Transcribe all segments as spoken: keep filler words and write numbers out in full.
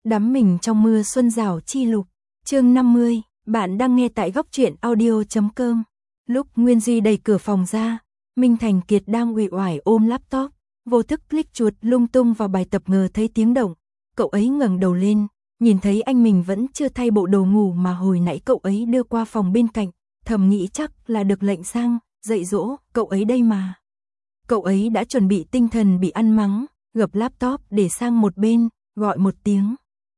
Đắm mình trong mưa xuân rào chi lục. Chương năm mươi, bạn đang nghe tại góc truyện audio chấm com. Lúc Nguyên Duy đẩy cửa phòng ra, Minh Thành Kiệt đang uể oải ôm laptop, vô thức click chuột lung tung vào bài tập ngờ thấy tiếng động. Cậu ấy ngẩng đầu lên, nhìn thấy anh mình vẫn chưa thay bộ đồ ngủ mà hồi nãy cậu ấy đưa qua phòng bên cạnh, thầm nghĩ chắc là được lệnh sang dạy dỗ cậu ấy đây mà. Cậu ấy đã chuẩn bị tinh thần bị ăn mắng, gập laptop để sang một bên, gọi một tiếng.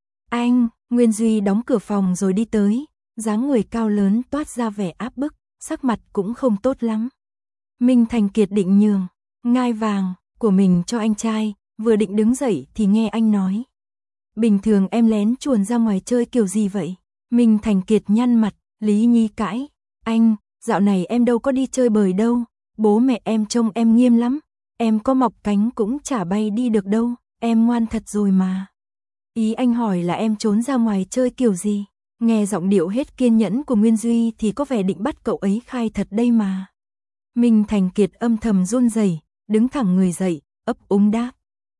Anh, Nguyên Duy đóng cửa phòng rồi đi tới, dáng người cao lớn toát ra vẻ áp bức, sắc mặt cũng không tốt lắm. Minh Thành Kiệt định nhường ngai vàng của mình cho anh trai, vừa định đứng dậy thì nghe anh nói. Bình thường em lén chuồn ra ngoài chơi kiểu gì vậy? Minh Thành Kiệt nhăn mặt, Lý Nhi cãi. Anh, dạo này em đâu có đi chơi bời đâu, bố mẹ em trông em nghiêm lắm, em có mọc cánh cũng chả bay đi được đâu, em ngoan thật rồi mà. Ý anh hỏi là em trốn ra ngoài chơi kiểu gì? Nghe giọng điệu hết kiên nhẫn của Nguyên Duy thì có vẻ định bắt cậu ấy khai thật đây mà. Minh Thành Kiệt âm thầm run rẩy, đứng thẳng người dậy, ấp úng đáp.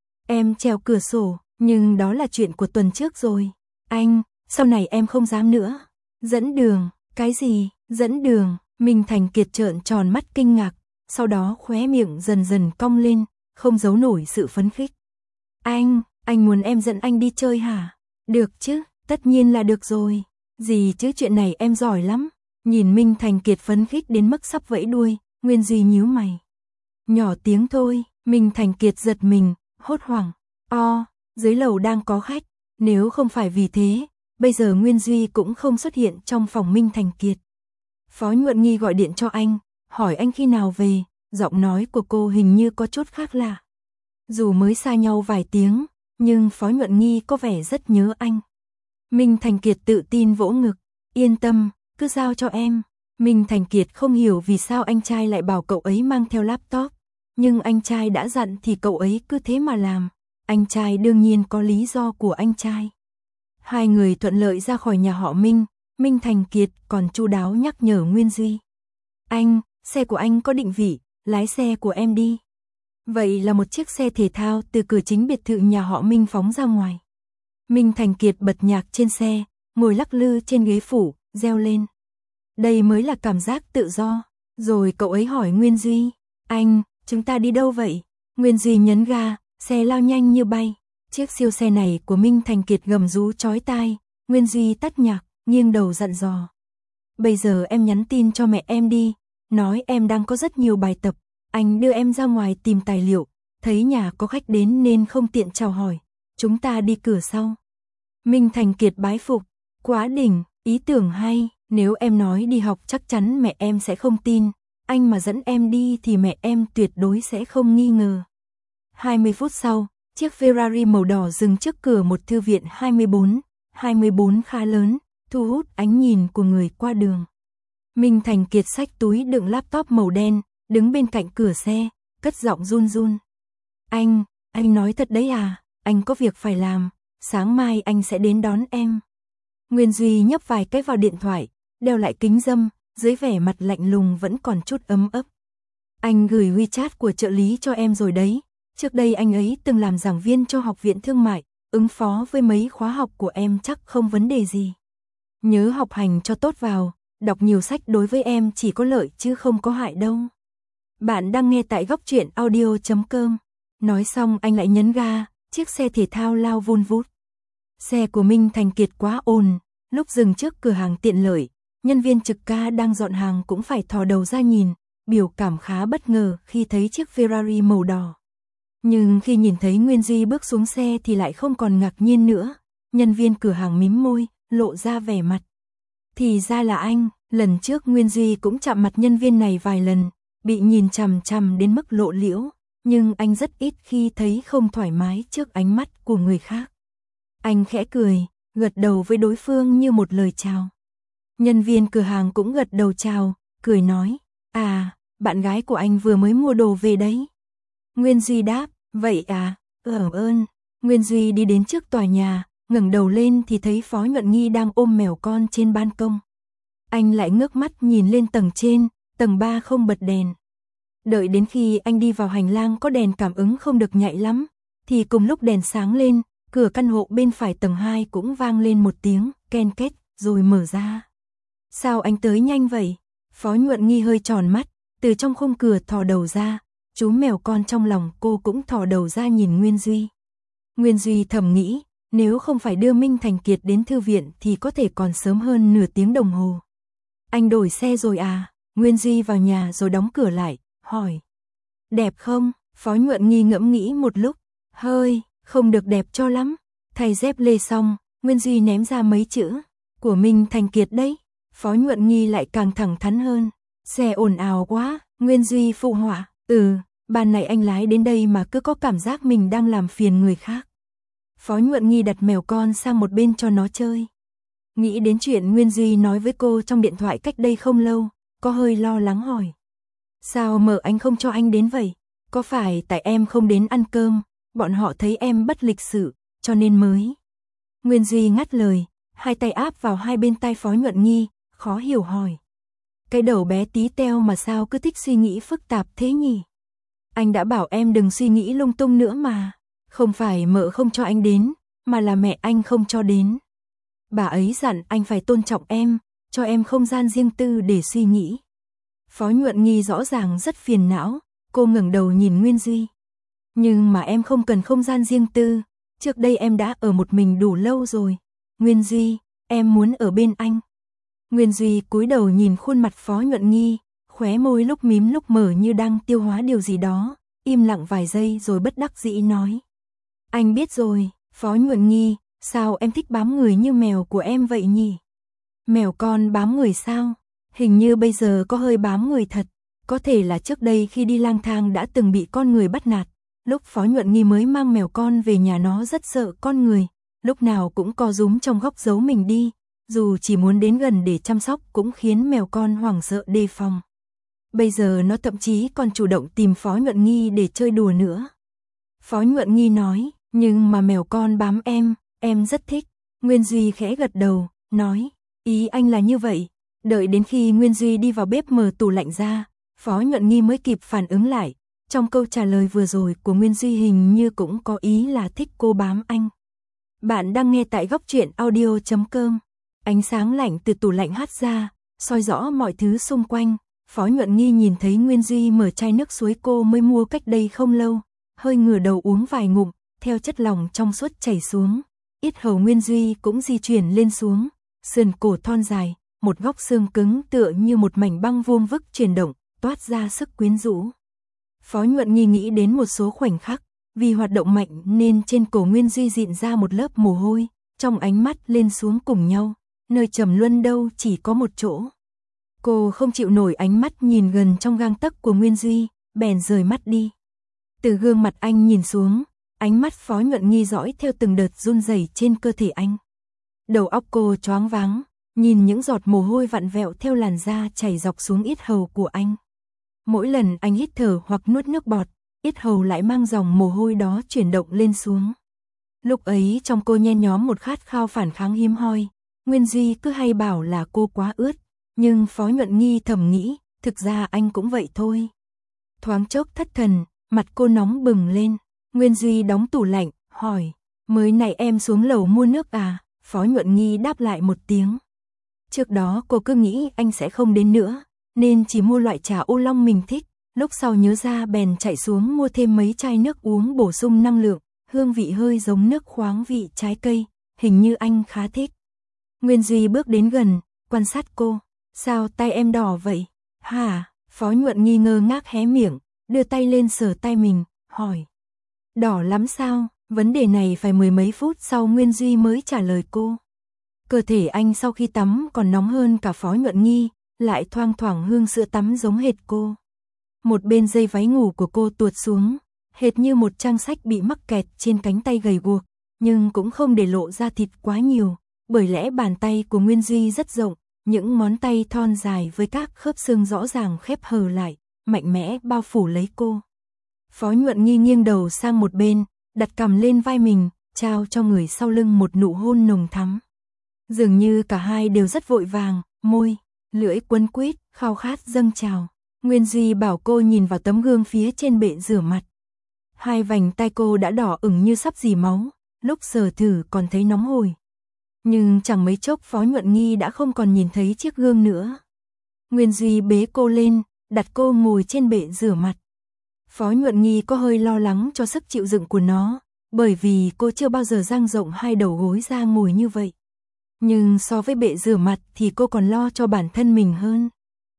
Em trèo cửa sổ, nhưng đó là chuyện của tuần trước rồi. Anh, sau này em không dám nữa. Dẫn đường, cái gì? Dẫn đường? Minh Thành Kiệt trợn tròn mắt kinh ngạc, sau đó khóe miệng dần dần cong lên, không giấu nổi sự phấn khích. Anh, anh muốn em dẫn anh đi chơi hả? Được chứ, tất nhiên là được rồi. Gì chứ, chuyện này em giỏi lắm. Nhìn Minh Thành Kiệt phấn khích đến mức sắp vẫy đuôi, Nguyên Duy nhíu mày. Nhỏ tiếng thôi. Minh Thành Kiệt giật mình, hốt hoảng. O, dưới lầu đang có khách. Nếu không phải vì thế, bây giờ Nguyên Duy cũng không xuất hiện trong phòng Minh Thành Kiệt. Phó Nhuận Nghi gọi điện cho anh, hỏi anh khi nào về, giọng nói của cô hình như có chút khác lạ. Dù mới xa nhau vài tiếng, nhưng Phó Nhuận Nghi có vẻ rất nhớ anh. Minh Thành Kiệt tự tin vỗ ngực, yên tâm, cứ giao cho em. Minh Thành Kiệt không hiểu vì sao anh trai lại bảo cậu ấy mang theo laptop, nhưng anh trai đã dặn thì cậu ấy cứ thế mà làm. Anh trai đương nhiên có lý do của anh trai. Hai người thuận lợi ra khỏi nhà họ Minh, Minh Thành Kiệt còn chu đáo nhắc nhở Nguyên Duy. Anh, xe của anh có định vị, lái xe của em đi. Vậy là một chiếc xe thể thao từ cửa chính biệt thự nhà họ Minh phóng ra ngoài. Minh Thành Kiệt bật nhạc trên xe, ngồi lắc lư trên ghế phủ, reo lên. Đây mới là cảm giác tự do. Rồi cậu ấy hỏi Nguyên Duy, anh, chúng ta đi đâu vậy? Nguyên Duy nhấn ga, xe lao nhanh như bay. Chiếc siêu xe này của Minh Thành Kiệt gầm rú chói tai. Nguyên Duy tắt nhạc, nghiêng đầu dặn dò. Bây giờ em nhắn tin cho mẹ em đi, nói em đang có rất nhiều bài tập, anh đưa em ra ngoài tìm tài liệu, thấy nhà có khách đến nên không tiện chào hỏi, chúng ta đi cửa sau. Minh Thành Kiệt bái phục, quá đỉnh, ý tưởng hay, nếu em nói đi học chắc chắn mẹ em sẽ không tin, anh mà dẫn em đi thì mẹ em tuyệt đối sẽ không nghi ngờ. hai mươi phút sau, chiếc Ferrari màu đỏ dừng trước cửa một thư viện hai mươi bốn, hai mươi bốn khá lớn, thu hút ánh nhìn của người qua đường. Minh Thành Kiệt xách túi đựng laptop màu đen, đứng bên cạnh cửa xe, cất giọng run run. Anh, anh nói thật đấy à, anh có việc phải làm, sáng mai anh sẽ đến đón em. Nguyên Duy nhấp vài cái vào điện thoại, đeo lại kính râm, dưới vẻ mặt lạnh lùng vẫn còn chút ấm ấp. Anh gửi WeChat của trợ lý cho em rồi đấy, trước đây anh ấy từng làm giảng viên cho học viện thương mại, ứng phó với mấy khóa học của em chắc không vấn đề gì. Nhớ học hành cho tốt vào, đọc nhiều sách đối với em chỉ có lợi chứ không có hại đâu. Bạn đang nghe tại góc truyện audio chấm com. Nói xong anh lại nhấn ga, chiếc xe thể thao lao vun vút. Xe của Minh Thành Kiệt quá ồn, lúc dừng trước cửa hàng tiện lợi, nhân viên trực ca đang dọn hàng cũng phải thò đầu ra nhìn, biểu cảm khá bất ngờ khi thấy chiếc Ferrari màu đỏ. Nhưng khi nhìn thấy Nguyên Duy bước xuống xe thì lại không còn ngạc nhiên nữa, nhân viên cửa hàng mím môi, lộ ra vẻ mặt. Thì ra là anh, lần trước Nguyên Duy cũng chạm mặt nhân viên này vài lần, bị nhìn chằm chằm đến mức lộ liễu, nhưng anh rất ít khi thấy không thoải mái trước ánh mắt của người khác. Anh khẽ cười, gật đầu với đối phương như một lời chào. Nhân viên cửa hàng cũng gật đầu chào, cười nói, à, bạn gái của anh vừa mới mua đồ về đấy. Nguyên Duy đáp, vậy à, ờm ơn. Nguyên Duy đi đến trước tòa nhà, ngẩng đầu lên thì thấy Phó Nhuận Nghi đang ôm mèo con trên ban công. Anh lại ngước mắt nhìn lên tầng trên, tầng ba không bật đèn. Đợi đến khi anh đi vào hành lang có đèn cảm ứng không được nhạy lắm, thì cùng lúc đèn sáng lên, cửa căn hộ bên phải tầng hai cũng vang lên một tiếng ken két rồi mở ra. Sao anh tới nhanh vậy? Phó Nhuận Nghi hơi tròn mắt, từ trong khung cửa thò đầu ra, chú mèo con trong lòng cô cũng thò đầu ra nhìn Nguyên Duy. Nguyên Duy thầm nghĩ, nếu không phải đưa Minh Thành Kiệt đến thư viện thì có thể còn sớm hơn nửa tiếng đồng hồ. Anh đổi xe rồi à? Nguyên Duy vào nhà rồi đóng cửa lại, hỏi. Đẹp không? Phó Nhuận Nghi ngẫm nghĩ một lúc, hơi, không được đẹp cho lắm. Thay dép lê xong, Nguyên Duy ném ra mấy chữ, của Minh Thành Kiệt đấy. Phó Nhuận Nghi lại càng thẳng thắn hơn, xe ồn ào quá. Nguyên Duy phụ họa, ừ, ban này anh lái đến đây mà cứ có cảm giác mình đang làm phiền người khác. Phó Nhuận Nghi đặt mèo con sang một bên cho nó chơi. Nghĩ đến chuyện Nguyên Duy nói với cô trong điện thoại cách đây không lâu, có hơi lo lắng hỏi. Sao mợ anh không cho anh đến vậy? Có phải tại em không đến ăn cơm, bọn họ thấy em bất lịch sự, cho nên mới. Nguyên Duy ngắt lời, hai tay áp vào hai bên tai Phó Nhuận Nghi, khó hiểu hỏi. Cái đầu bé tí teo mà sao cứ thích suy nghĩ phức tạp thế nhỉ? Anh đã bảo em đừng suy nghĩ lung tung nữa mà. Không phải mợ không cho anh đến, mà là mẹ anh không cho đến. Bà ấy dặn anh phải tôn trọng em, cho em không gian riêng tư để suy nghĩ. Phó Nhuận Nghi rõ ràng rất phiền não, cô ngẩng đầu nhìn Nguyên Duy. Nhưng mà em không cần không gian riêng tư, trước đây em đã ở một mình đủ lâu rồi. Nguyên Duy, em muốn ở bên anh. Nguyên Duy cúi đầu nhìn khuôn mặt Phó Nhuận Nghi, khóe môi lúc mím lúc mở như đang tiêu hóa điều gì đó, im lặng vài giây rồi bất đắc dĩ nói. Anh biết rồi, Phó Nhuận Nghi, sao em thích bám người như mèo của em vậy nhỉ? Mèo con bám người sao? Hình như bây giờ có hơi bám người thật, có thể là trước đây khi đi lang thang đã từng bị con người bắt nạt. Lúc Phó Nhuận Nghi mới mang mèo con về nhà nó rất sợ con người, lúc nào cũng co rúm trong góc giấu mình đi, dù chỉ muốn đến gần để chăm sóc cũng khiến mèo con hoảng sợ đề phòng. Bây giờ nó thậm chí còn chủ động tìm Phó Nhuận Nghi để chơi đùa nữa. Phó Nhuận Nghi nói, nhưng mà mèo con bám em, em rất thích. Nguyên Duy khẽ gật đầu, nói, ý anh là như vậy. Đợi đến khi Nguyên Duy đi vào bếp mở tủ lạnh ra, Phó Nhuận Nghi mới kịp phản ứng lại. Trong câu trả lời vừa rồi của Nguyên Duy hình như cũng có ý là thích cô bám anh. Bạn đang nghe tại góc truyện audio chấm com. Ánh sáng lạnh từ tủ lạnh hắt ra, soi rõ mọi thứ xung quanh. Phó Nhuận Nghi nhìn thấy Nguyên Duy mở chai nước suối cô mới mua cách đây không lâu, hơi ngửa đầu uống vài ngụm, theo chất lỏng trong suốt chảy xuống. Yết hầu Nguyên Duy cũng di chuyển lên xuống, sườn cổ thon dài, một góc xương cứng tựa như một mảnh băng vuông vức chuyển động, toát ra sức quyến rũ. Phó Nhuận Nghi nghĩ đến một số khoảnh khắc, vì hoạt động mạnh nên trên cổ Nguyên Duy dịn ra một lớp mồ hôi, trong ánh mắt lên xuống cùng nhau, nơi trầm luân đâu chỉ có một chỗ. Cô không chịu nổi ánh mắt nhìn gần trong gang tấc của Nguyên Duy, bèn rời mắt đi. Từ gương mặt anh nhìn xuống, ánh mắt Phó Nhuận Nghi dõi theo từng đợt run rẩy trên cơ thể anh. Đầu óc cô choáng váng, nhìn những giọt mồ hôi vặn vẹo theo làn da chảy dọc xuống yết hầu của anh. Mỗi lần anh hít thở hoặc nuốt nước bọt, yết hầu lại mang dòng mồ hôi đó chuyển động lên xuống. Lúc ấy trong cô nhen nhóm một khát khao phản kháng hiếm hoi. Nguyên Duy cứ hay bảo là cô quá ướt, nhưng Phó Nhuận Nghi thầm nghĩ, thực ra anh cũng vậy thôi. Thoáng chốc thất thần, mặt cô nóng bừng lên. Nguyên Duy đóng tủ lạnh, hỏi, mới này em xuống lầu mua nước à? Phó Nhuận Nghi đáp lại một tiếng. Trước đó cô cứ nghĩ anh sẽ không đến nữa, nên chỉ mua loại trà ô long mình thích. Lúc sau nhớ ra bèn chạy xuống mua thêm mấy chai nước uống bổ sung năng lượng, hương vị hơi giống nước khoáng vị trái cây, hình như anh khá thích. Nguyên Duy bước đến gần, quan sát cô. Sao tay em đỏ vậy? Hả? Phó Nhuận Nghi ngơ ngác hé miệng, đưa tay lên sờ tay mình, hỏi. Đỏ lắm sao? Vấn đề này phải mười mấy phút sau Nguyên Duy mới trả lời cô. Cơ thể anh sau khi tắm còn nóng hơn cả Phó Nhuận Nghi, lại thoang thoảng hương sữa tắm giống hệt cô. Một bên dây váy ngủ của cô tuột xuống, hệt như một trang sách bị mắc kẹt trên cánh tay gầy guộc, nhưng cũng không để lộ ra thịt quá nhiều, bởi lẽ bàn tay của Nguyên Duy rất rộng, những ngón tay thon dài với các khớp xương rõ ràng khép hờ lại, mạnh mẽ bao phủ lấy cô. Phó Nhuận Nghi nghiêng đầu sang một bên, đặt cằm lên vai mình, trao cho người sau lưng một nụ hôn nồng thắm. Dường như cả hai đều rất vội vàng, môi, lưỡi quấn quýt, khao khát dâng trào. Nguyên Duy bảo cô nhìn vào tấm gương phía trên bệ rửa mặt. Hai vành tai cô đã đỏ ửng như sắp rỉ máu, lúc sờ thử còn thấy nóng hổi. Nhưng chẳng mấy chốc Phó Nhuận Nghi đã không còn nhìn thấy chiếc gương nữa. Nguyên Duy bế cô lên, đặt cô ngồi trên bệ rửa mặt. Phó Nhuận Nghi có hơi lo lắng cho sức chịu đựng của nó, bởi vì cô chưa bao giờ dang rộng hai đầu gối ra ngồi như vậy. Nhưng so với bệ rửa mặt thì cô còn lo cho bản thân mình hơn.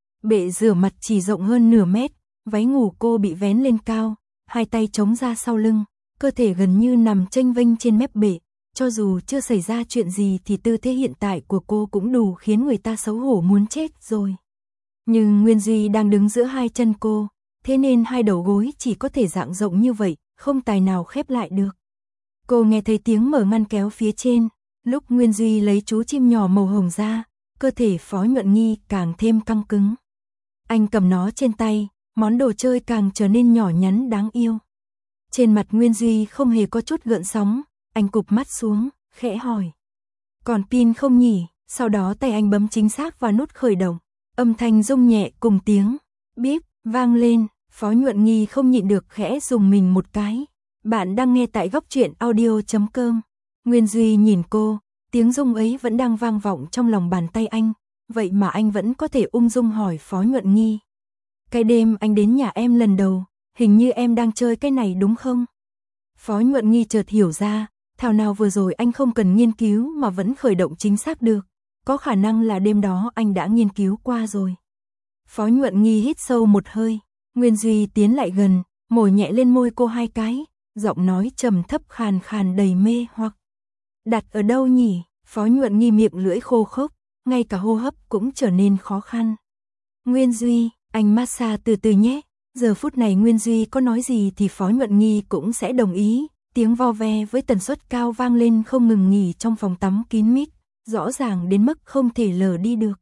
Bệ rửa mặt chỉ rộng hơn nửa mét, váy ngủ cô bị vén lên cao, hai tay chống ra sau lưng, cơ thể gần như nằm chênh vênh trên mép bệ. Cho dù chưa xảy ra chuyện gì thì tư thế hiện tại của cô cũng đủ khiến người ta xấu hổ muốn chết rồi. Nhưng Nguyên Duy đang đứng giữa hai chân cô, thế nên hai đầu gối chỉ có thể dang rộng như vậy, không tài nào khép lại được. Cô nghe thấy tiếng mở ngăn kéo phía trên, lúc Nguyên Duy lấy chú chim nhỏ màu hồng ra, cơ thể Phó Nhuận Nghi càng thêm căng cứng. Anh cầm nó trên tay, món đồ chơi càng trở nên nhỏ nhắn đáng yêu. Trên mặt Nguyên Duy không hề có chút gợn sóng, anh cụp mắt xuống, khẽ hỏi. Còn pin không nhỉ? Sau đó tay anh bấm chính xác vào nút khởi động, âm thanh rung nhẹ cùng tiếng bíp vang lên, Phó Nhuận Nghi không nhịn được khẽ rùng mình một cái. Bạn đang nghe tại góc truyện audio chấm com. Nguyên Duy nhìn cô, tiếng rung ấy vẫn đang vang vọng trong lòng bàn tay anh, vậy mà anh vẫn có thể ung dung hỏi Phó Nhuận Nghi. Cái đêm anh đến nhà em lần đầu, hình như em đang chơi cái này đúng không? Phó Nhuận Nghi chợt hiểu ra, thảo nào vừa rồi anh không cần nghiên cứu mà vẫn khởi động chính xác được, có khả năng là đêm đó anh đã nghiên cứu qua rồi. Phó Nhuận Nghi hít sâu một hơi, Nguyên Duy tiến lại gần, môi nhẹ lên môi cô hai cái, giọng nói trầm thấp khàn khàn đầy mê hoặc. Đặt ở đâu nhỉ? Phó Nhuận Nghi miệng lưỡi khô khốc, ngay cả hô hấp cũng trở nên khó khăn. Nguyên Duy, anh massage từ từ nhé. Giờ phút này Nguyên Duy có nói gì thì Phó Nhuận Nghi cũng sẽ đồng ý, tiếng vo ve với tần suất cao vang lên không ngừng nghỉ trong phòng tắm kín mít, rõ ràng đến mức không thể lờ đi được.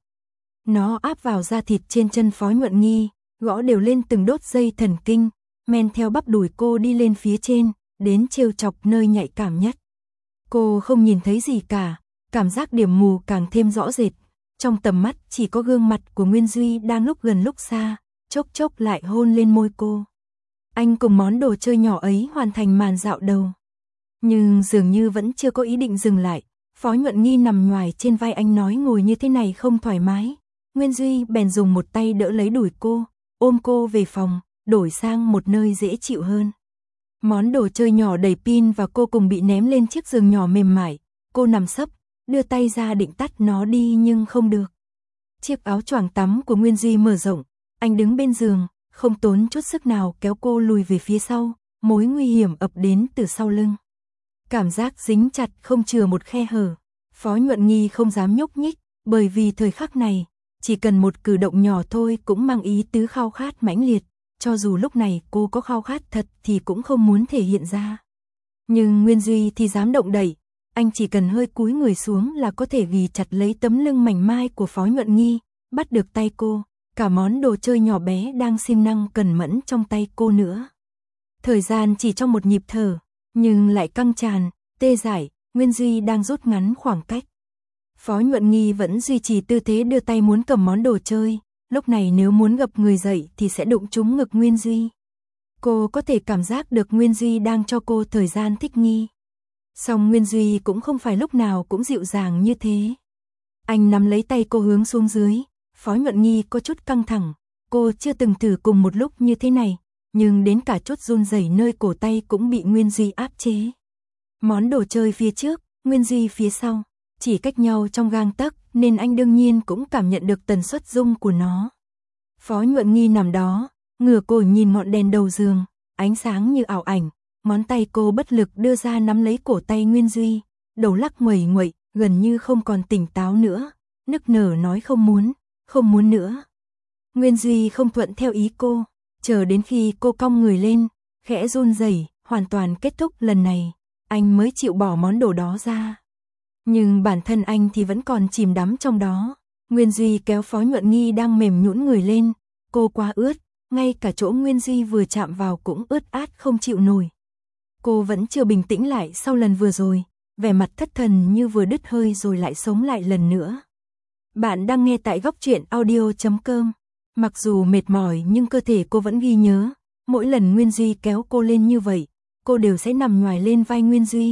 Nó áp vào da thịt trên chân Phó Nhuận Nghi, gõ đều lên từng đốt dây thần kinh, men theo bắp đùi cô đi lên phía trên, đến trêu chọc nơi nhạy cảm nhất. Cô không nhìn thấy gì cả, cảm giác điểm mù càng thêm rõ rệt, trong tầm mắt chỉ có gương mặt của Nguyên Duy đang lúc gần lúc xa, chốc chốc lại hôn lên môi cô. Anh cùng món đồ chơi nhỏ ấy hoàn thành màn dạo đầu. Nhưng dường như vẫn chưa có ý định dừng lại, Phó Nhuận Nghi nằm nhoài trên vai anh nói ngồi như thế này không thoải mái. Nguyên Duy bèn dùng một tay đỡ lấy đùi cô, ôm cô về phòng, đổi sang một nơi dễ chịu hơn. Món đồ chơi nhỏ đầy pin và cô cùng bị ném lên chiếc giường nhỏ mềm mại, cô nằm sấp, đưa tay ra định tắt nó đi nhưng không được. Chiếc áo choàng tắm của Nguyên Duy mở rộng, anh đứng bên giường, không tốn chút sức nào kéo cô lùi về phía sau, mối nguy hiểm ập đến từ sau lưng. Cảm giác dính chặt không chừa một khe hở, Phó Nhuận Nghi không dám nhúc nhích, bởi vì thời khắc này, chỉ cần một cử động nhỏ thôi cũng mang ý tứ khao khát mãnh liệt, cho dù lúc này cô có khao khát thật thì cũng không muốn thể hiện ra. Nhưng Nguyên Duy thì dám động đậy, anh chỉ cần hơi cúi người xuống là có thể ghì chặt lấy tấm lưng mảnh mai của Phó Nhuận Nghi, bắt được tay cô, cả món đồ chơi nhỏ bé đang siêng năng cần mẫn trong tay cô nữa. Thời gian chỉ trong một nhịp thở, nhưng lại căng tràn, tê dại, Nguyên Duy đang rút ngắn khoảng cách. Phó Nhuận Nghi vẫn duy trì tư thế đưa tay muốn cầm món đồ chơi, lúc này nếu muốn gập người dậy thì sẽ đụng trúng ngực Nguyên Duy. Cô có thể cảm giác được Nguyên Duy đang cho cô thời gian thích nghi. Song Nguyên Duy cũng không phải lúc nào cũng dịu dàng như thế. Anh nắm lấy tay cô hướng xuống dưới, Phó Nhuận Nghi có chút căng thẳng, cô chưa từng thử cùng một lúc như thế này, nhưng đến cả chút run rẩy nơi cổ tay cũng bị Nguyên Duy áp chế. Món đồ chơi phía trước, Nguyên Duy phía sau, chỉ cách nhau trong gang tấc nên anh đương nhiên cũng cảm nhận được tần suất rung của nó. Phó Nhuận Nghi nằm đó, ngửa cổ nhìn ngọn đèn đầu giường, ánh sáng như ảo ảnh, ngón tay cô bất lực đưa ra nắm lấy cổ tay Nguyên Duy, đầu lắc nguẩy nguậy, gần như không còn tỉnh táo nữa, nức nở nói không muốn, không muốn nữa. Nguyên Duy không thuận theo ý cô, chờ đến khi cô cong người lên, khẽ run rẩy, hoàn toàn kết thúc lần này, anh mới chịu bỏ món đồ đó ra. Nhưng bản thân anh thì vẫn còn chìm đắm trong đó. Nguyên Duy kéo Phó Nhuận Nghi đang mềm nhũn người lên, cô quá ướt, ngay cả chỗ Nguyên Duy vừa chạm vào cũng ướt át không chịu nổi. Cô vẫn chưa bình tĩnh lại sau lần vừa rồi, vẻ mặt thất thần như vừa đứt hơi rồi lại sống lại lần nữa. Bạn đang nghe tại góc truyện audio chấm com. Mặc dù mệt mỏi nhưng cơ thể cô vẫn ghi nhớ, mỗi lần Nguyên Duy kéo cô lên như vậy, cô đều sẽ nằm nhoài lên vai Nguyên Duy,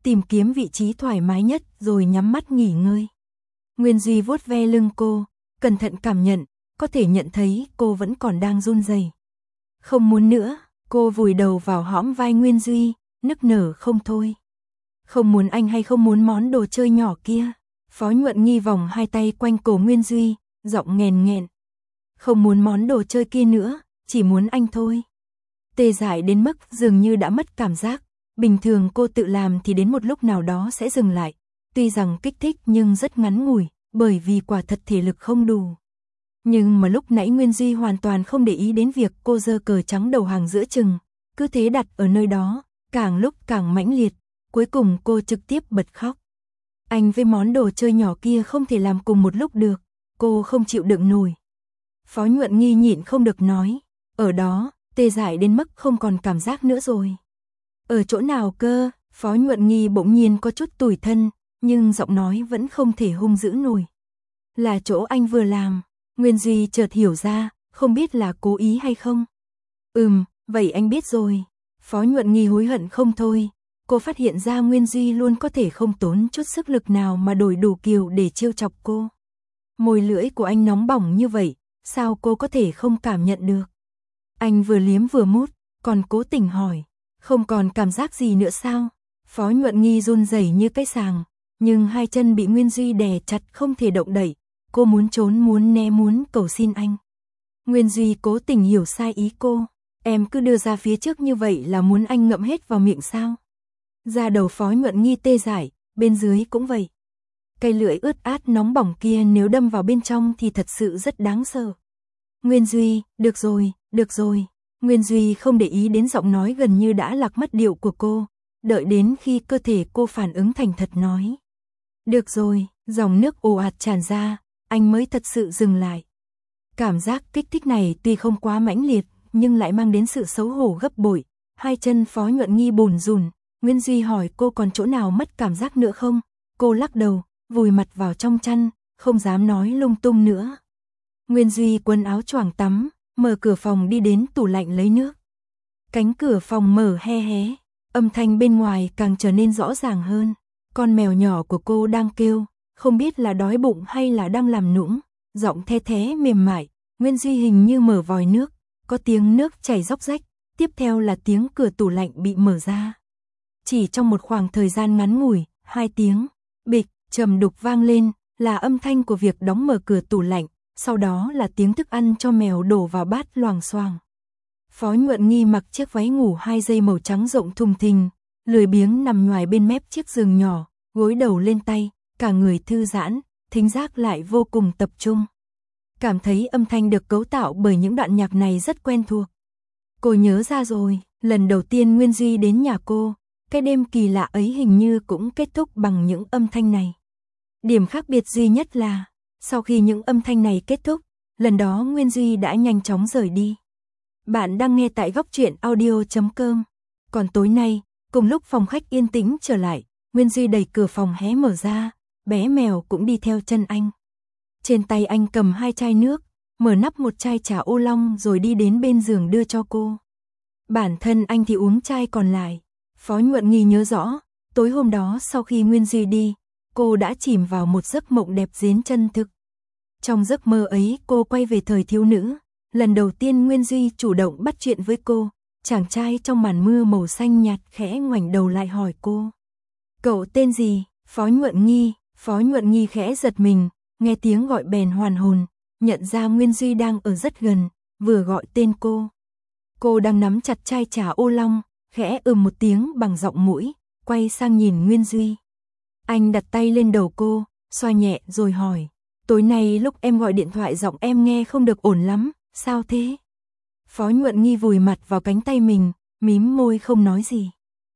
tìm kiếm vị trí thoải mái nhất rồi nhắm mắt nghỉ ngơi. Nguyên Duy vuốt ve lưng cô, cẩn thận cảm nhận, có thể nhận thấy cô vẫn còn đang run rẩy. Không muốn nữa, cô vùi đầu vào hõm vai Nguyên Duy, nức nở không thôi. Không muốn anh hay không muốn món đồ chơi nhỏ kia? Phó Nhuận Nghi vòng hai tay quanh cổ Nguyên Duy, giọng nghẹn nghẹn. Không muốn món đồ chơi kia nữa, chỉ muốn anh thôi. Tê dại đến mức dường như đã mất cảm giác. Bình thường cô tự làm thì đến một lúc nào đó sẽ dừng lại. Tuy rằng kích thích nhưng rất ngắn ngủi, bởi vì quả thật thể lực không đủ. Nhưng mà lúc nãy Nguyên Duy hoàn toàn không để ý đến việc cô giơ cờ trắng đầu hàng giữa chừng. Cứ thế đặt ở nơi đó, càng lúc càng mãnh liệt. Cuối cùng cô trực tiếp bật khóc. Anh với món đồ chơi nhỏ kia không thể làm cùng một lúc được. Cô không chịu đựng nổi. Phó Nhuận Nghi nhịn không được nói. Ở đó, tê dại đến mức không còn cảm giác nữa rồi. Ở chỗ nào cơ? Phó Nhuận Nghi bỗng nhiên có chút tủi thân, nhưng giọng nói vẫn không thể hung dữ nổi. Là chỗ anh vừa làm. Nguyên Duy chợt hiểu ra, không biết là cố ý hay không. Ừm, vậy anh biết rồi. Phó Nhuận Nghi hối hận không thôi. Cô phát hiện ra Nguyên Duy luôn có thể không tốn chút sức lực nào mà đổi đủ kiểu để trêu chọc cô. Môi lưỡi của anh nóng bỏng như vậy, sao cô có thể không cảm nhận được? Anh vừa liếm vừa mút, còn cố tình hỏi, không còn cảm giác gì nữa sao? Phó Nhuận Nghi run rẩy như cái sàng, nhưng hai chân bị Nguyên Duy đè chặt không thể động đậy. Cô muốn trốn muốn né muốn cầu xin anh. Nguyên Duy cố tình hiểu sai ý cô. Em cứ đưa ra phía trước như vậy là muốn anh ngậm hết vào miệng sao? Da đầu Phó Nhuận Nghi tê dại, bên dưới cũng vậy. Cây lưỡi ướt át nóng bỏng kia nếu đâm vào bên trong thì thật sự rất đáng sợ. Nguyên Duy, được rồi, được rồi. Nguyên Duy không để ý đến giọng nói gần như đã lạc mất điệu của cô, đợi đến khi cơ thể cô phản ứng thành thật nói. Được rồi, dòng nước ồ ạt tràn ra, anh mới thật sự dừng lại. Cảm giác kích thích này tuy không quá mãnh liệt, nhưng lại mang đến sự xấu hổ gấp bội. Hai chân Phó Nhuận Nghi bùn rùn. Nguyên Duy hỏi cô còn chỗ nào mất cảm giác nữa không? Cô lắc đầu, vùi mặt vào trong chăn, không dám nói lung tung nữa. Nguyên Duy quần áo choàng tắm, mở cửa phòng đi đến tủ lạnh lấy nước. Cánh cửa phòng mở hé hé, âm thanh bên ngoài càng trở nên rõ ràng hơn. Con mèo nhỏ của cô đang kêu, không biết là đói bụng hay là đang làm nũng, giọng the thé mềm mại. Nguyên Duy hình như mở vòi nước, có tiếng nước chảy róc rách, tiếp theo là tiếng cửa tủ lạnh bị mở ra. Chỉ trong một khoảng thời gian ngắn ngủi, hai tiếng bịch trầm đục vang lên, là âm thanh của việc đóng mở cửa tủ lạnh, sau đó là tiếng thức ăn cho mèo đổ vào bát loàng xoàng. Phó Nhuận Nghi mặc chiếc váy ngủ hai dây màu trắng rộng thùng thình, lười biếng nằm nhoài bên mép chiếc giường nhỏ, gối đầu lên tay, cả người thư giãn, thính giác lại vô cùng tập trung. Cảm thấy âm thanh được cấu tạo bởi những đoạn nhạc này rất quen thuộc. Cô nhớ ra rồi, lần đầu tiên Nguyên Duy đến nhà cô, cái đêm kỳ lạ ấy hình như cũng kết thúc bằng những âm thanh này. Điểm khác biệt duy nhất là, sau khi những âm thanh này kết thúc, lần đó Nguyên Duy đã nhanh chóng rời đi. Bạn đang nghe tại góc truyện audio chấm com. Còn tối nay, cùng lúc phòng khách yên tĩnh trở lại, Nguyên Duy đẩy cửa phòng hé mở ra, bé mèo cũng đi theo chân anh. Trên tay anh cầm hai chai nước, mở nắp một chai trà ô long rồi đi đến bên giường đưa cho cô. Bản thân anh thì uống chai còn lại. Phó Nhuận Nghi nhớ rõ, tối hôm đó sau khi Nguyên Duy đi, cô đã chìm vào một giấc mộng đẹp đến chân thực. Trong giấc mơ ấy cô quay về thời thiếu nữ, lần đầu tiên Nguyên Duy chủ động bắt chuyện với cô, chàng trai trong màn mưa màu xanh nhạt khẽ ngoảnh đầu lại hỏi cô. Cậu tên gì? Phó Nhuận Nghi. Phó Nhuận Nghi khẽ giật mình, nghe tiếng gọi bèn hoàn hồn, nhận ra Nguyên Duy đang ở rất gần, vừa gọi tên cô. Cô đang nắm chặt chai trà ô long, khẽ ừm một tiếng bằng giọng mũi, quay sang nhìn Nguyên Duy. Anh đặt tay lên đầu cô, xoa nhẹ rồi hỏi, tối nay lúc em gọi điện thoại giọng em nghe không được ổn lắm, sao thế? Phó Nhuận Nghi vùi mặt vào cánh tay mình, mím môi không nói gì.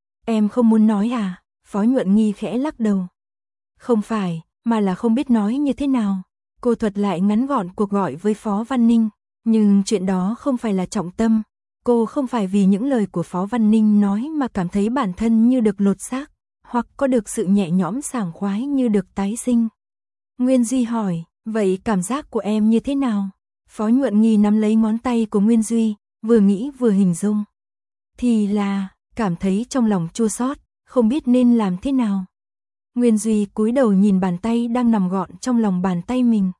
Em không muốn nói à? Phó Nhuận Nghi khẽ lắc đầu. Không phải, mà là không biết nói như thế nào. Cô thuật lại ngắn gọn cuộc gọi với Phó Văn Ninh, nhưng chuyện đó không phải là trọng tâm. Cô không phải vì những lời của Phó Văn Ninh nói mà cảm thấy bản thân như được lột xác, hoặc có được sự nhẹ nhõm sảng khoái như được tái sinh. Nguyên Duy hỏi, vậy cảm giác của em như thế nào? Phó Nhuận Nghi nắm lấy ngón tay của Nguyên Duy, vừa nghĩ vừa hình dung. Thì là, cảm thấy trong lòng chua xót, không biết nên làm thế nào. Nguyên Duy cúi đầu nhìn bàn tay đang nằm gọn trong lòng bàn tay mình.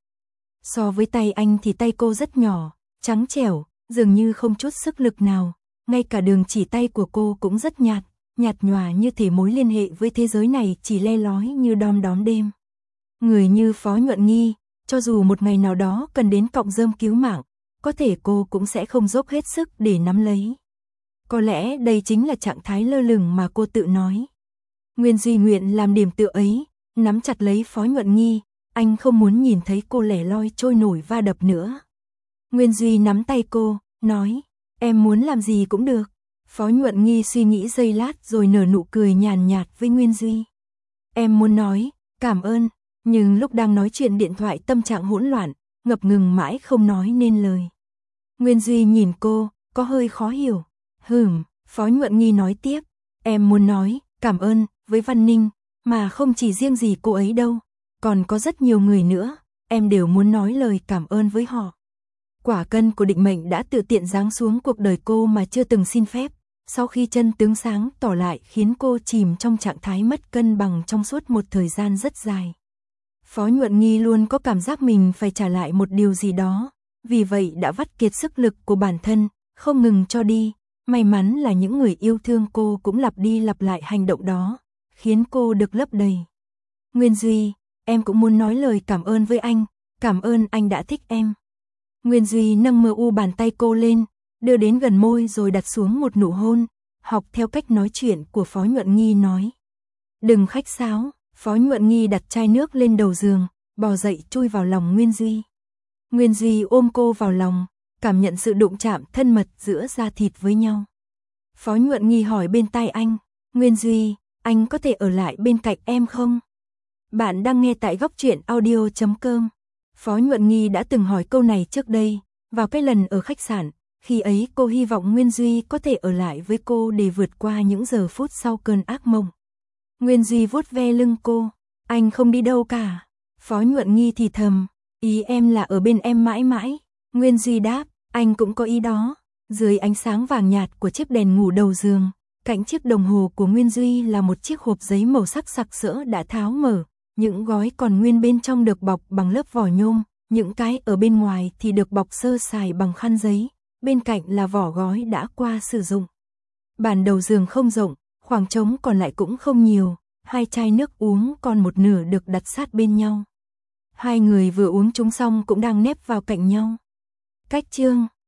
So với tay anh thì tay cô rất nhỏ, trắng trẻo, dường như không chút sức lực nào, ngay cả đường chỉ tay của cô cũng rất nhạt, nhạt nhòa như thể mối liên hệ với thế giới này chỉ le lói như đom đóm đêm. Người như Phó Nhuận Nghi, cho dù một ngày nào đó cần đến cọng rơm cứu mạng, có thể cô cũng sẽ không dốc hết sức để nắm lấy. Có lẽ đây chính là trạng thái lơ lửng mà cô tự nói. Nguyên Duy nguyện làm điểm tựa ấy, nắm chặt lấy Phó Nhuận Nghi, anh không muốn nhìn thấy cô lẻ loi trôi nổi va đập nữa. Nguyên Duy nắm tay cô, nói, em muốn làm gì cũng được. Phó Nhuận Nghi suy nghĩ giây lát rồi nở nụ cười nhàn nhạt với Nguyên Duy. Em muốn nói, cảm ơn, nhưng lúc đang nói chuyện điện thoại tâm trạng hỗn loạn, ngập ngừng mãi không nói nên lời. Nguyên Duy nhìn cô, có hơi khó hiểu. Hừm, Phó Nhuận Nghi nói tiếp, em muốn nói, cảm ơn, với Văn Ninh, mà không chỉ riêng gì cô ấy đâu, còn có rất nhiều người nữa, em đều muốn nói lời cảm ơn với họ. Quả cân của định mệnh đã tự tiện giáng xuống cuộc đời cô mà chưa từng xin phép, sau khi chân tướng sáng tỏ lại khiến cô chìm trong trạng thái mất cân bằng trong suốt một thời gian rất dài. Phó Nhuận Nghi luôn có cảm giác mình phải trả lại một điều gì đó, vì vậy đã vắt kiệt sức lực của bản thân, không ngừng cho đi. May mắn là những người yêu thương cô cũng lặp đi lặp lại hành động đó, khiến cô được lấp đầy. Nguyên Duy, em cũng muốn nói lời cảm ơn với anh, cảm ơn anh đã thích em. Nguyên Duy nâng mờ u bàn tay cô lên, đưa đến gần môi rồi đặt xuống một nụ hôn, học theo cách nói chuyện của Phó Nhuận Nghi nói. Đừng khách sáo, Phó Nhuận Nghi đặt chai nước lên đầu giường, bò dậy chui vào lòng Nguyên Duy. Nguyên Duy ôm cô vào lòng, cảm nhận sự đụng chạm thân mật giữa da thịt với nhau. Phó Nhuận Nghi hỏi bên tai anh, Nguyên Duy, anh có thể ở lại bên cạnh em không? Bạn đang nghe tại góc truyện audio chấm com. Phó Nhuận Nghi đã từng hỏi câu này trước đây, vào cái lần ở khách sạn, khi ấy cô hy vọng Nguyên Duy có thể ở lại với cô để vượt qua những giờ phút sau cơn ác mộng. Nguyên Duy vuốt ve lưng cô, anh không đi đâu cả. Phó Nhuận Nghi thì thầm, ý em là ở bên em mãi mãi. Nguyên Duy đáp, anh cũng có ý đó. Dưới ánh sáng vàng nhạt của chiếc đèn ngủ đầu giường, cạnh chiếc đồng hồ của Nguyên Duy là một chiếc hộp giấy màu sắc sặc sỡ đã tháo mở, những gói còn nguyên bên trong được bọc bằng lớp vỏ nhôm, những cái ở bên ngoài thì được bọc sơ sài bằng khăn giấy, bên cạnh là vỏ gói đã qua sử dụng. Bàn đầu giường không rộng, khoảng trống còn lại cũng không nhiều, hai chai nước uống còn một nửa được đặt sát bên nhau. Hai người vừa uống chúng xong cũng đang nép vào cạnh nhau. Cách chương